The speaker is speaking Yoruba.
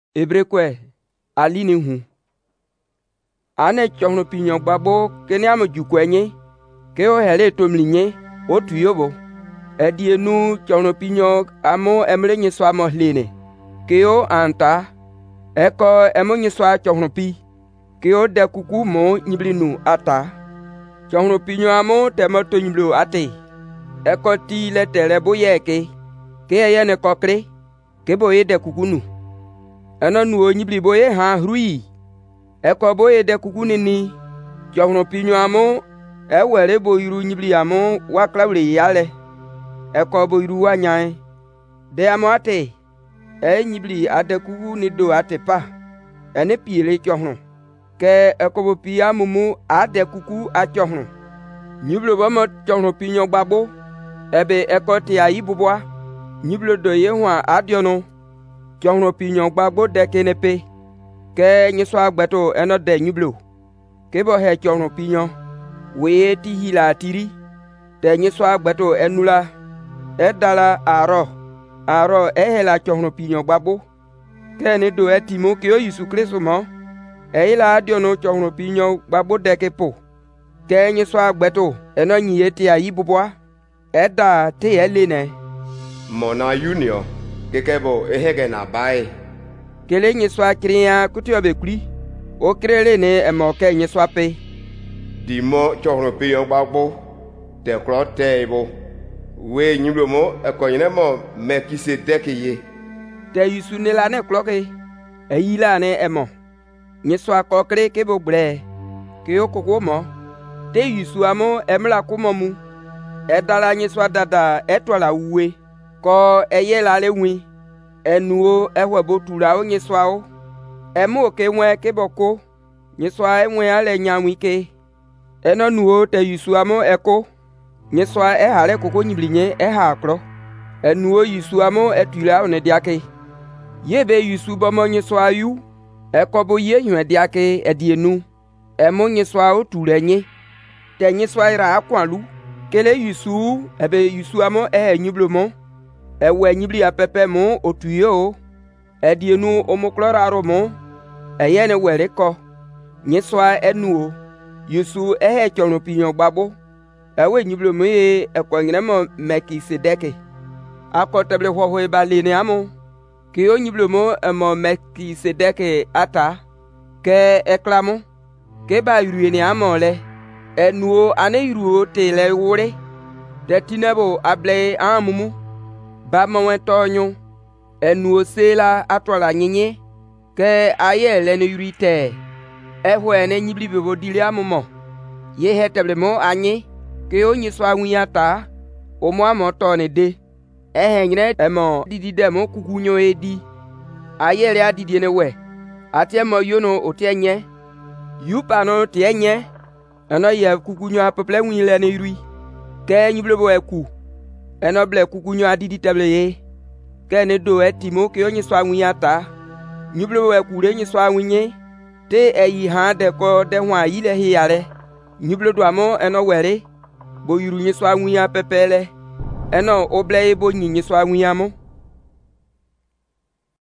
Ebrekwe alini hu ane chohno pinyo gbabo kene amujukwenye ke o hele tomlinye o tuyobo edienu chohno pinyo amo emlenye swa mohlene ke o anta eko emonye swa chohno pi ke o de kuku mo nyiblinu ata chohno pinyo amo temoto nyiblo ate eko ti letere boyeke ke yene kokre ke boye de kukunu eno nuo nyibli boye ha hrui eko boye de kukunini chohno pinyo amo ewere boyiru nyibli amo waklawle yale eko boyiru wanyae de amo ate nyibli ade kuku ni do ate pa ene piele chohno ke eko bo pia mumu ade kuku a chohno nyiblo bomo chohno pinyo gbabo ebe eko ti ayi bubwa nyiblo do ye hwa adiono chohno pinyo gbagbo de kenepe ke nyiso agbeto eno de nyiblo ke bo he chohno pinyo we ti hila tiri de nyiso agbeto enula edala aro ehela chohno pinyo gbagbo ke ne do etimo ke o Yesu Kristo mo ehila adiono chohno pinyo gbagbo de kepo ke nyiso agbeto eno nyiye ti ayi bubwa eda te elene Mona Junior kekebo ehege na bae kele nyiswa kriya kutio bekuri o krele ne emoke nyiswa pe dimo chohno pe yon gbagbo te kro te ibo we nyiblo mo ekonyene mo Melkisedek ye te Yesu ne la ne kloke eyila ne emo nyiswa kokre kebo bre ke okoko mo te Yesu amo emla kumomu edala nyiswa dada etwala uwe ko eyela lewi enuo ehwebo tura o nyiswa o emu ke nwe ke boko nyiswa enwe ale nyanwi ke eno nuo te Yesu amo eko nyiswa ehale koko nyiblinye eha akro enuo Yesu amo etula one diake yebe Yesu bomo nyiswa yu ekobo ye hwe diake edienu emu nyiswa o turenye te nyiswa ira akwalu kele Yesu ebe Yesu amo nyiblomo ewe nyibli apepe mo otuyo edienu omukloraro mo eyene were ko nyiswa enuo Yesu chohno pinyo gbabo ewe nyiblo mo ekonyene mo Melkisedek akoteble hwohwe balene amo ke o nyiblo mo emo Melkisedek ata ke eklamo ke ba yuruene amole enuo ane yuruo tele wure de tinebo able amumu ba mawen tonyo enuo sela atwala nyinye ke ayele ne yurite ehwe ne nyibli bebo dili amumo ye heteble mo anyi ke o nyiso awunyata o mo amoto ne de ehenyre emo didide mo kukunyo edi ayele adidie ne we atie mo yono otienye yupa no tienye eno ye kukunyo apeple nwile ne yuri ke nyiblebo eku eno ble kukunyo adidi teble ye ke ne do etimo ke onyi so awunyata nyublebo ekure nyi so awunye te eyi ha de ko de hwa yile hiyare nyubledo amo eno were bo yuru nyi so awunya pepele eno oble bo nyi so awunya mo